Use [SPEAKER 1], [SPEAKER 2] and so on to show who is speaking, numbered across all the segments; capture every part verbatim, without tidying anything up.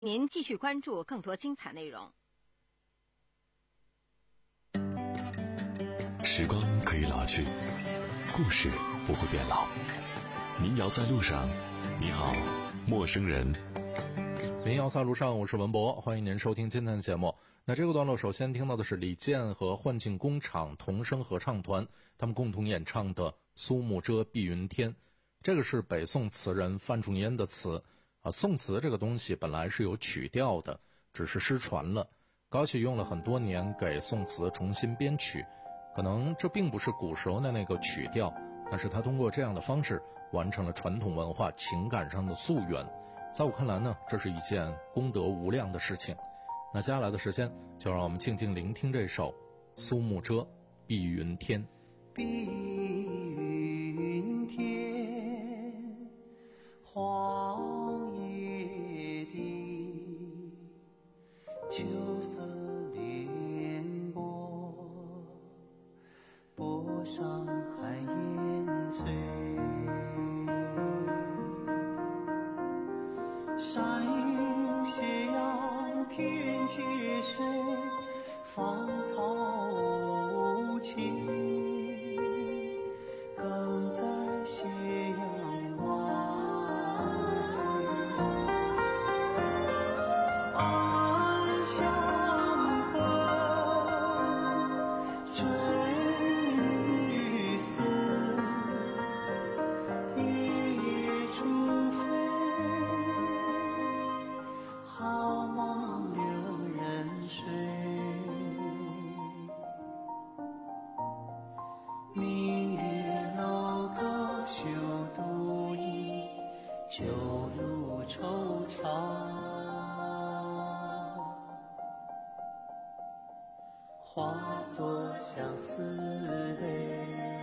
[SPEAKER 1] 您继续关注更多精彩内容。
[SPEAKER 2] 时光可以老去，故事不会变老。民谣在路上，你好，陌生人。
[SPEAKER 3] 民谣在路上，我是文博，欢迎您收听今天的节目。那这个段落首先听到的是李健和幻境工厂童声合唱团他们共同演唱的《苏幕遮碧云天》。这个是北宋词人范仲淹的词啊，宋词这个东西本来是有曲调的，只是失传了。高启用了很多年给宋词重新编曲，可能这并不是古时候的那个曲调，但是他通过这样的方式完成了传统文化情感上的溯源。在我看来呢，这是一件功德无量的事情。那接下来的时间，就让我们静静聆听这首《苏幕遮碧云天》。
[SPEAKER 4] 碧云天，黄叶地，秋色连波，波上寒烟翠。山云斜阳天接水，芳草无情，更在斜阳外。暗香恨，真雨丝，夜夜初飞，好梦留人睡。明月楼高休独倚，酒入愁肠，化作相思泪。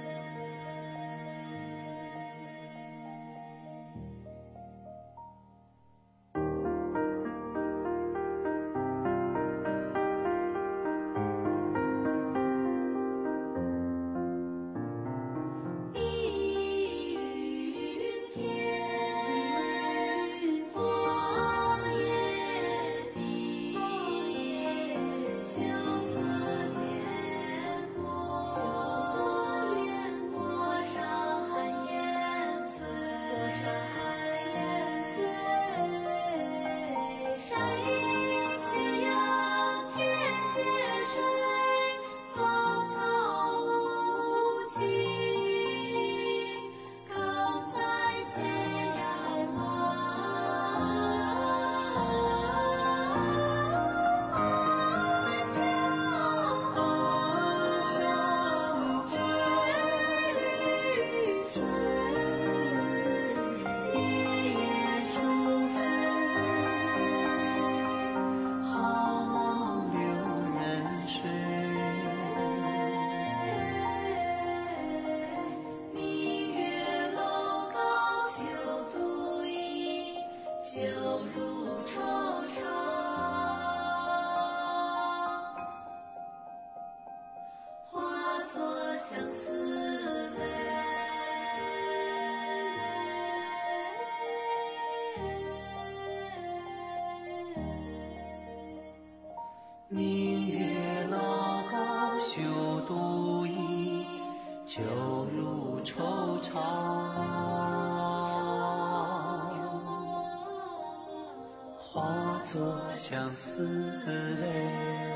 [SPEAKER 4] 明月楼高休独倚，酒入愁肠，化作相思泪。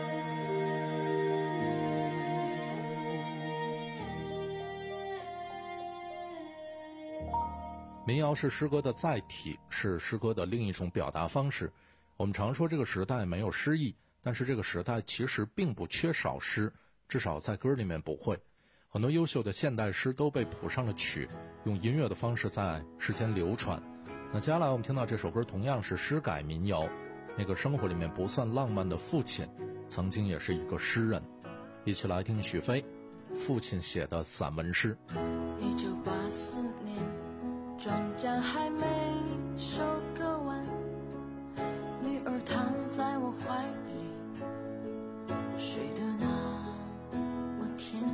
[SPEAKER 3] 民谣是诗歌的载体，是诗歌的另一种表达方式。我们常说这个时代没有诗意，但是这个时代其实并不缺少诗，至少在歌里面不会。很多优秀的现代诗都被谱上了曲，用音乐的方式在世间流传。那接下来我们听到这首歌同样是诗改民谣，那个生活里面不算浪漫的父亲曾经也是一个诗人。一起来听许飞父亲写的散文诗。
[SPEAKER 5] 一九八四年，庄稼还没收割完，女儿躺在我怀里，睡得那么甜。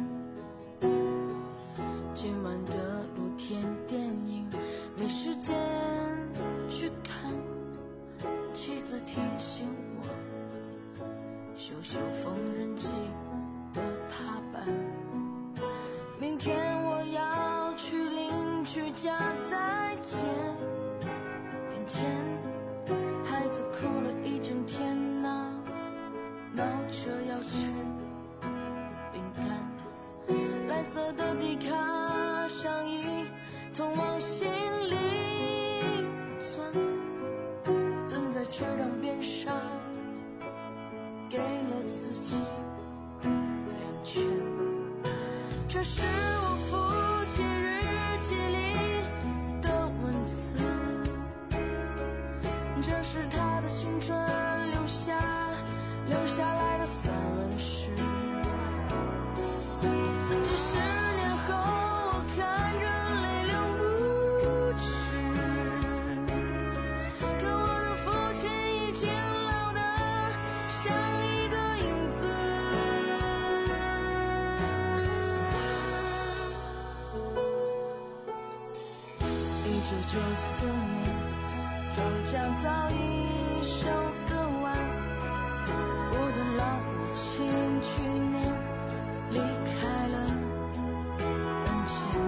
[SPEAKER 5] 今晚的露天电影没时间去看，妻子听醒我，修修缝纫机的踏板。明天我要去邻居家再见点钱，孩子哭了一整天呐，闹着要吃饼干。蓝色的迪卡上衣通往心里钻，蹲在车辆边上给了自己两拳。这是我父亲日记里的文字，这是他的青春留下留下来的散文诗。几十年后我看着泪流不止，可我的父亲已经老得像一个影子。一九九四年庄稼早已收割完，我的老母亲去年离开了人间。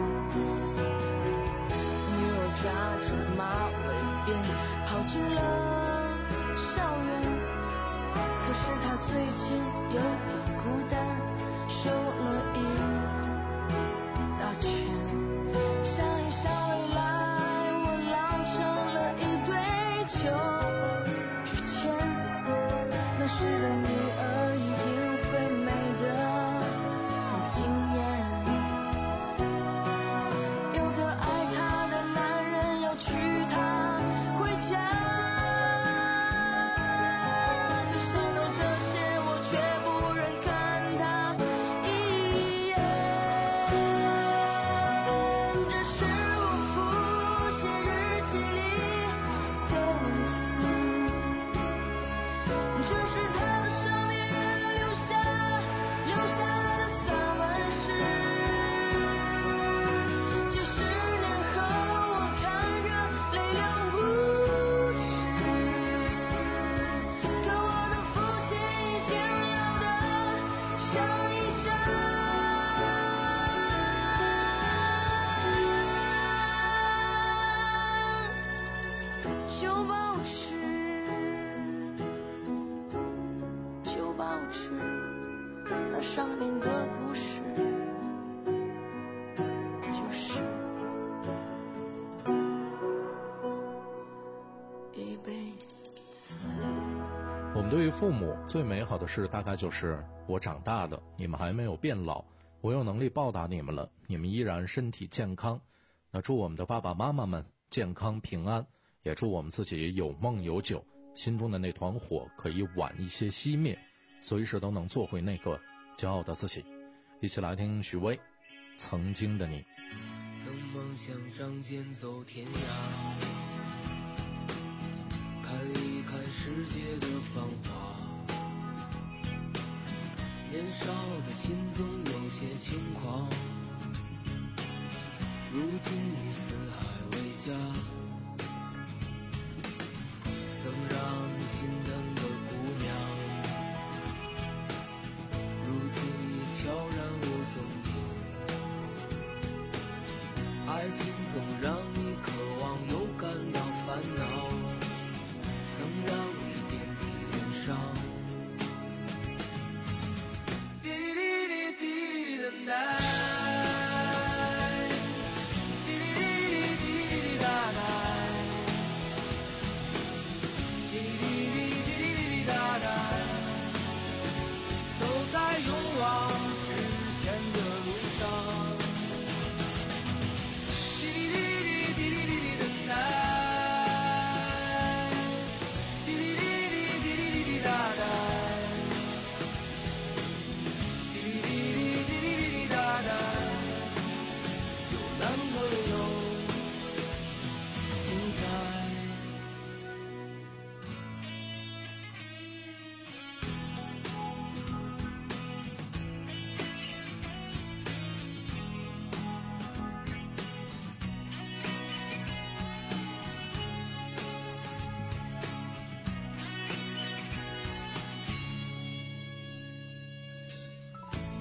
[SPEAKER 5] 女儿扎着马尾辫跑进了校园，可是她最近有点孤单，瘦了一大圈。想一想未来我老成了一堆旧纸钱，那时的女儿一定会美得很惊艳。有个爱她的男人要娶她回家，可想到这些我却不忍看她一眼。这是我父亲日记里的文字，这是他的生命留下留下来的散文诗。几十年后我看着泪流不止，可我的父亲已经老得像一张旧报纸。旧报纸那上面的故事，就是一辈子。
[SPEAKER 3] 我们对于父母最美好的事，大概就是我长大了，你们还没有变老，我有能力报答你们了，你们依然身体健康。那祝我们的爸爸妈妈们健康平安，也祝我们自己有梦有酒，心中的那团火可以晚一些熄灭，随时都能做回那个骄傲的自己。一起来听许巍《曾经的你》。
[SPEAKER 6] 曾梦想仗剑走天涯，看一看世界的繁华。年少的心总有些轻狂，如今已四海为家。曾让你心疼的姑娘，如今已悄然无踪影。爱情总让你渴望又感到烦恼，曾让你遍体鳞伤。滴滴滴滴等待，滴滴滴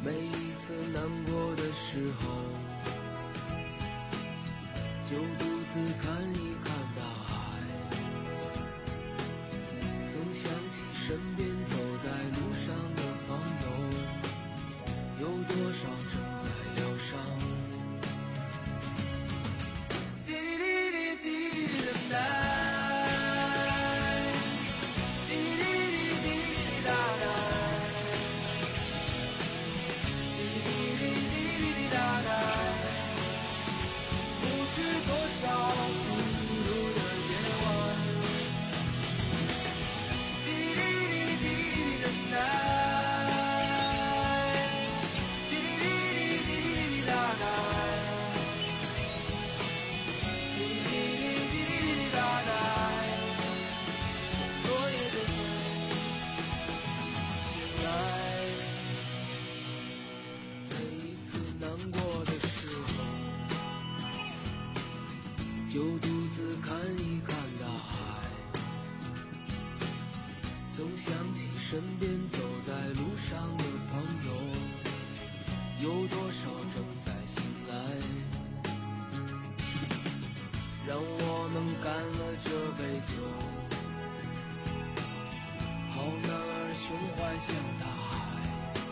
[SPEAKER 6] 每一次难过的时候，就独自看一看大海，总想起身边走在路上的朋友，有多少正在疗伤。滴滴滴滴滴等待。就独自看一看大海，总想起身边走在路上的朋友，有多少正在醒来，让我们干了这杯酒，好男儿胸怀像大海，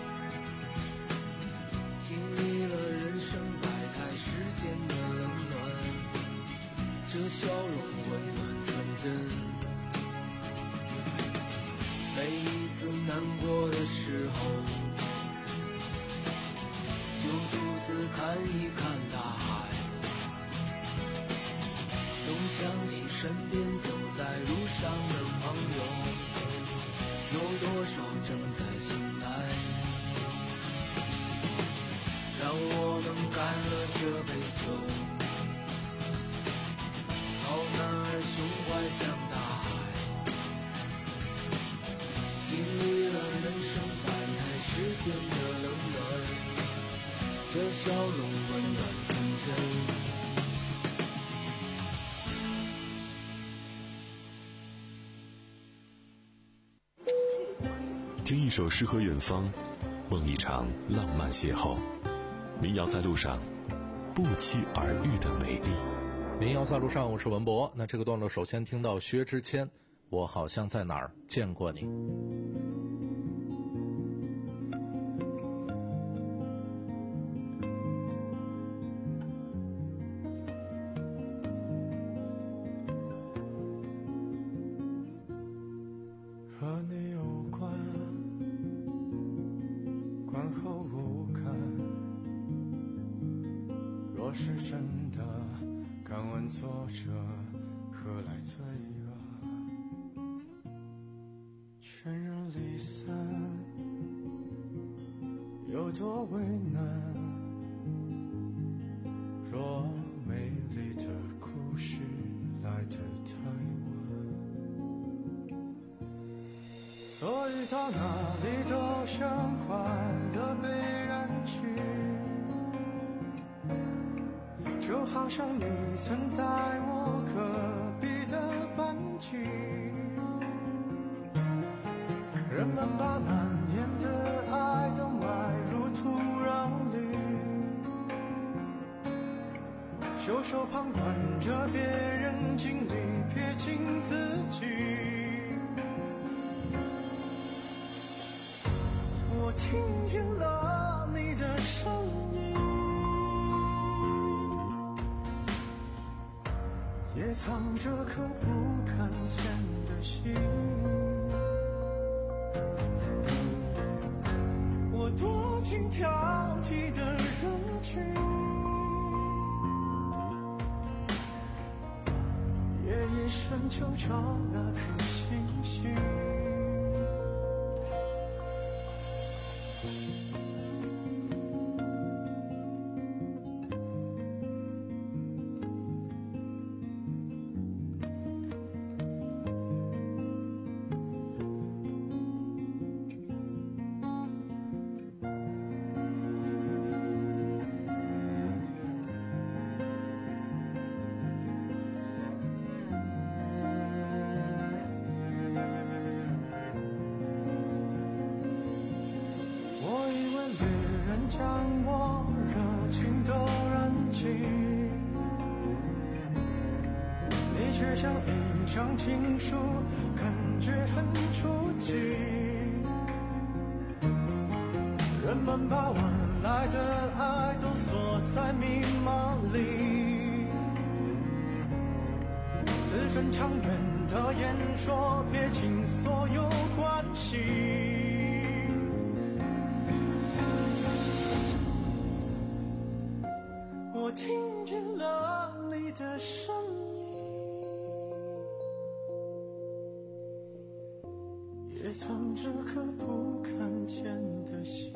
[SPEAKER 6] 经历了人生百态世间的冷暖，这笑容温暖纯真。每一次难过的时候，就独自看一看大海，总想起身边走在路上的朋友，有多少正在醒来，让我们干了这杯酒，好男儿胸怀像大海，经历了人生百态世间的冷暖，这笑容温暖纯真。
[SPEAKER 2] 听一首诗和远方，梦一场浪漫邂逅。民谣在路上，不期而遇的美丽。
[SPEAKER 3] 民谣在路上，我是文博。那这个段落首先听到薛之谦，我好像在哪儿见过你。
[SPEAKER 7] 和你有关，观后无感。若是真的，敢问作者何来罪恶？全人离散，有多为难？若美丽的故事来得太晚，所以到哪里都像快乐被染去，就好像你曾在我隔壁的班级。人们把难言的爱都埋入土壤里，袖手旁观着别人经历，撇清自己。我听见了你的声音，也藏着颗不敢见的心。我躲进挑剔的人群，夜夜深就找那颗星星。 将我热情都燃尽，你却像一张情书，感觉很初级。人们把晚来的爱都锁在密码里，自尊长远的演说，撇清所有关系。我听见了你的声音，也藏着颗不看见的心。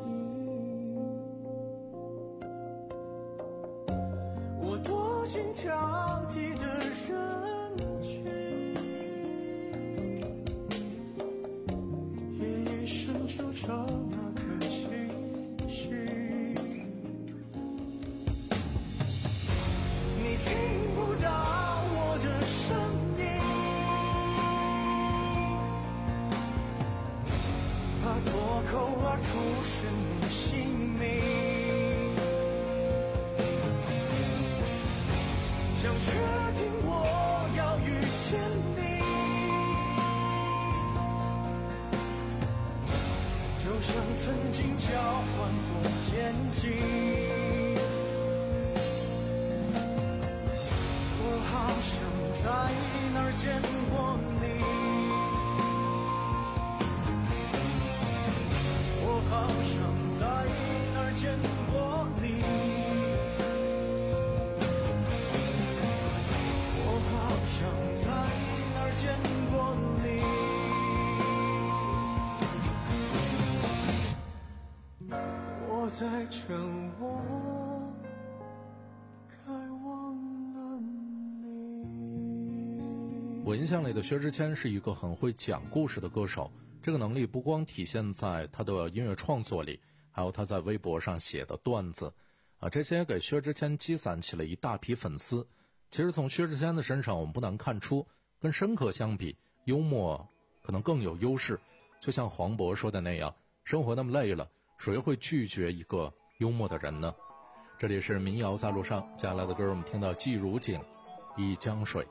[SPEAKER 7] 我躲进挑剔的人群，夜夜深处找那颗星星。你听不到我的声音，怕脱口而出是你姓名。想确定我要遇见你，就像曾经交换过眼睛。我好想在哪儿见过你，我好想在哪儿见过你。想在哪儿见过你，我在劝我该忘了你。
[SPEAKER 3] 我印象里的薛之谦是一个很会讲故事的歌手，这个能力不光体现在他的音乐创作里，还有他在微博上写的段子啊，这些给薛之谦积攒起了一大批粉丝。其实从薛之谦的身上，我们不难看出，跟申克相比，幽默可能更有优势。就像黄渤说的那样，生活那么累了，谁会拒绝一个幽默的人呢？这里是民谣在路上，接下来的歌我们听到季如锦《一江水》。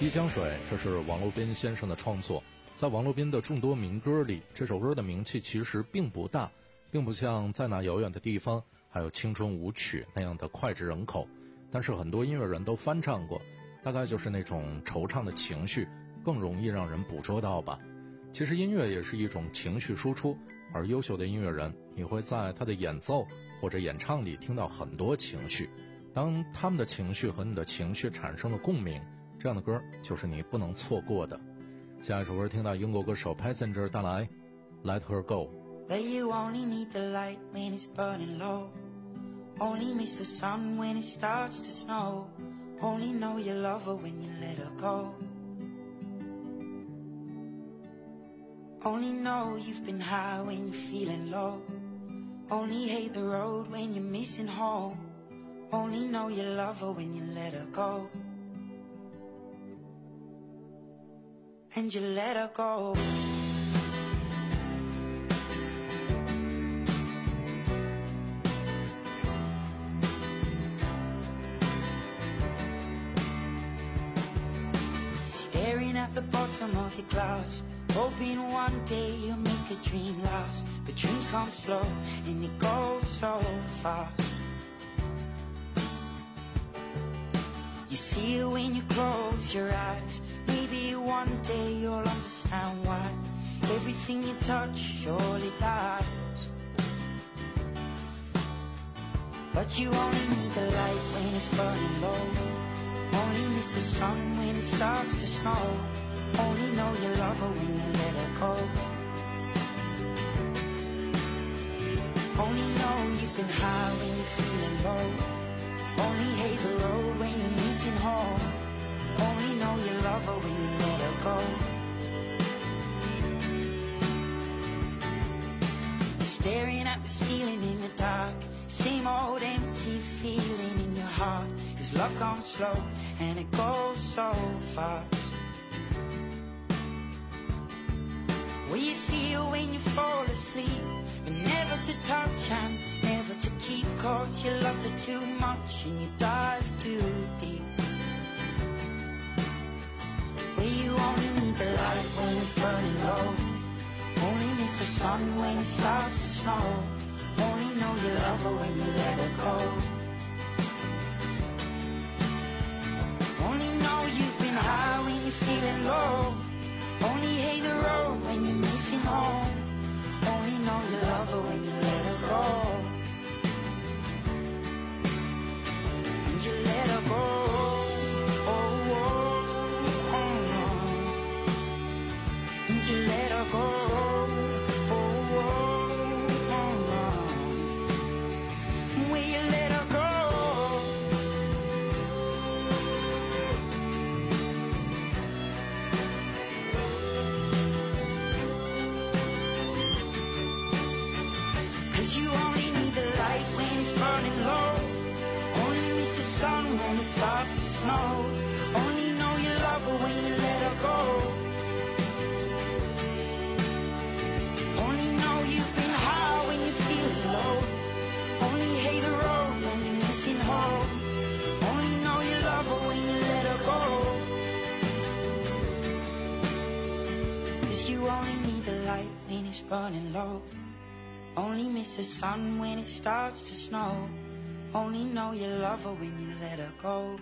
[SPEAKER 3] 一江水，这是王洛宾先生的创作。在王洛宾的众多民歌里，这首歌的名气其实并不大，并不像在那遥远的地方还有青春舞曲那样的脍炙人口，但是很多音乐人都翻唱过，大概就是那种惆怅的情绪更容易让人捕捉到吧。其实音乐也是一种情绪输出，而优秀的音乐人，你会在他的演奏或者演唱里听到很多情绪。当他们的情绪和你的情绪产生了共鸣，这样的歌就是你不能错过的。下一首歌听到英国歌手 Passenger 带来 Let Her Go。
[SPEAKER 8] Well, you only need the light when it's burning low. Only miss the sun when it starts to snow. Only know you love her when you let her go. Only know you've been high when you're feeling low. Only hate the road when you're missing home. Only know you love her when you let her go. And you let her go. Staring at the bottom of your glass, hoping one day you'll make a dream last. But dreams come slow and they go so fast. You see it when you close your eyes. Maybe one day you'll understand why everything you touch surely dies. But you only need the light when it's burning low. Only miss the sun when it starts to snow. Only know you love her when you let her go. Only know you've been high when you're feeling low. Only hate the road when you're missing home. Only know you love her when you let her go. Staring at the ceiling in the dark, same old empty feeling in your heart. Cause love comes slow and it goes so fast. Well, you see her when you fall asleep, but never to touch and never to keep. Cause you loved her too much and you dive too deep. Well, you only need the light when it's burning low. Only miss the sun when it starts to snow. Only know you love her when you let her go. Only know you've been high when you're feeling low. Only hate the road when you're missing home. Only know you love her when you let her go. And you let her go. Oh, oh, oh, oh. And you let her go. Oh, oh, oh, oh. Will you let her go? You only need the light when it's burning low. Only miss the sun when it starts to snow. Only know you love her when you let her go. Only know you've been high when you're feeling low. Only hate the road when you're missing home. Only know you love her when you let her go. Cause you only need the light when it's burning low. Only miss the sun when it starts to snow. Only know you love her when you let her go.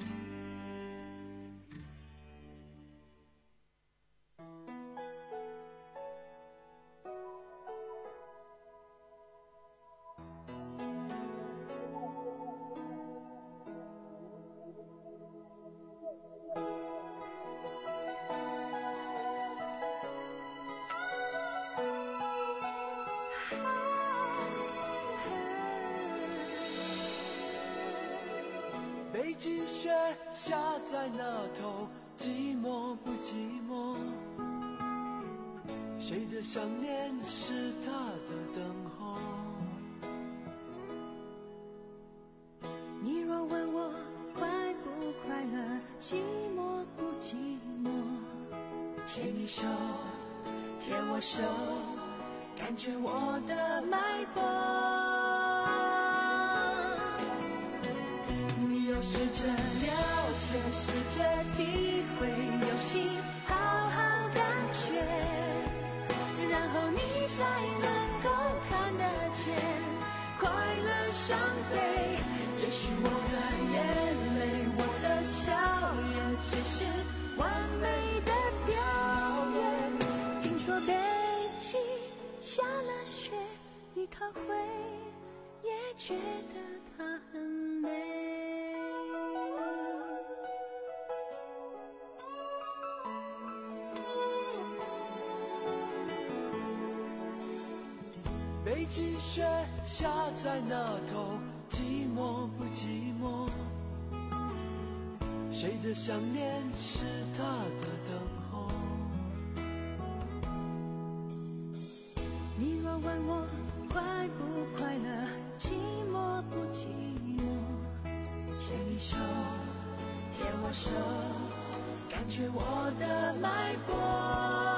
[SPEAKER 9] 北极雪下在那头，寂寞不寂寞？谁的想念是他的等候？
[SPEAKER 10] 你若问我快不快乐，寂寞不寂寞？
[SPEAKER 9] 牵你手，牵我手，感觉我的脉搏。你要试着了解
[SPEAKER 10] 切试着体会，用心好好感觉，然后你才能够看得见快乐伤悲。也许我的眼泪，我的笑也只是完美的表演。听说北京下了雪，你可会也觉得它很美。
[SPEAKER 4] 北极雪下在那头，寂寞不寂寞？谁的想念是他的等候？
[SPEAKER 10] 你若问我快不快乐，寂寞不寂寞？
[SPEAKER 4] 牵你手，牵我手，感觉我的脉搏。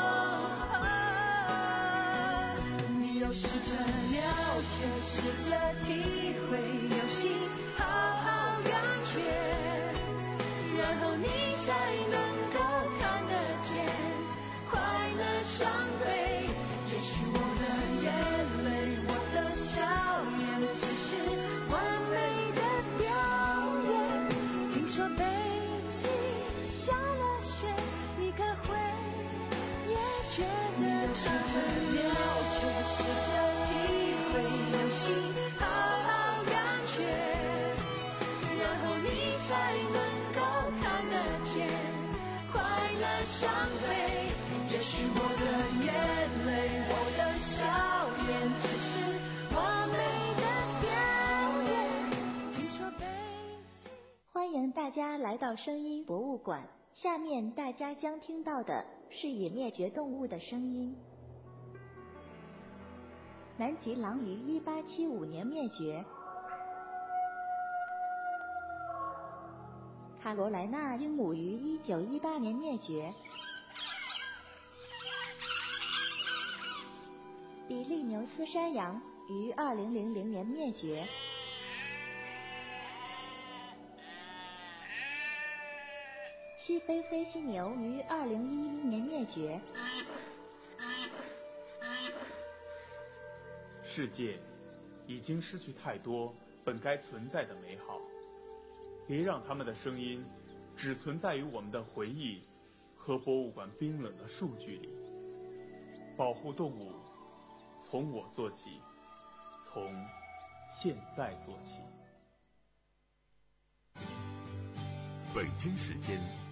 [SPEAKER 4] 你要试着了解，试着体会，用心好好感觉，然后你才能够看得见快乐伤悲。也许我的眼泪，我的笑颜，只是完美的表演。
[SPEAKER 10] 听说北京下了雪，你可会也觉得
[SPEAKER 4] 你要试着了解，试着体会，用心好好感觉，然后你才能够看得见快乐伤悲。也许我的眼泪，我的笑颜，只是完美的表演。
[SPEAKER 10] 听说北京。
[SPEAKER 11] 欢迎大家来到声音博物馆，下面大家将听到的是已灭绝动物的声音。南极狼于一八七五年灭绝，卡罗莱纳鹦鹉于一九一八年灭绝，比利牛斯山羊于二零零零年灭绝，西非黑犀牛于二零一一年灭绝。
[SPEAKER 12] 世界已经失去太多本该存在的美好，别让他们的声音只存在于我们的回忆和博物馆冰冷的数据里。保护动物，从我做起，从现在做起。
[SPEAKER 2] 北京时间